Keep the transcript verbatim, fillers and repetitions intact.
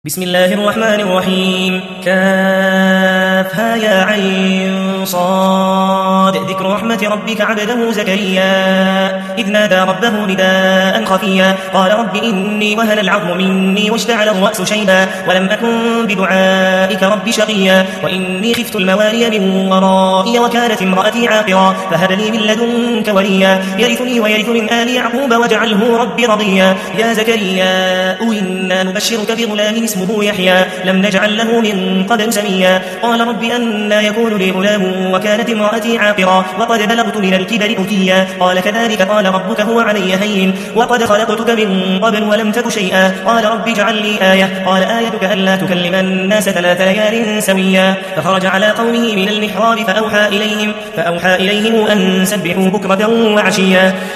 بسم الله الرحمن الرحيم كافها يا عين صاد ذكر رحمة ربك عبده زكريا إذ نادى ربه نداء خفيا قال رب إني وهن العظم مني واشتعل الرأس شيبا ولم أكن بدعائك رب شقيا وإني خفت الموالي من ورائي وكانت امرأتي عاقرا فهب لي من لدنك وليا يرثني ويرث من آل يعقوب واجعله رب رضيا يا زكريا إنا نبشرك بغلام اسمه يحيى لم نجعل له من قبل سميا قال رب أنى يكون لي غلام وكانت امرأتي عاقرا وقد بلغت من الكبر أتيا قال كذلك قال ربك هو علي هين وقد خلقتك من قبل ولم تك شيئا قال رب اجعل لي آية قال آيتك ألا تكلم الناس ثلاث ليال سويا فخرج على قومه من المحراب فأوحى إليهم, فأوحى إليهم أن سبحوا بكرة وعشيا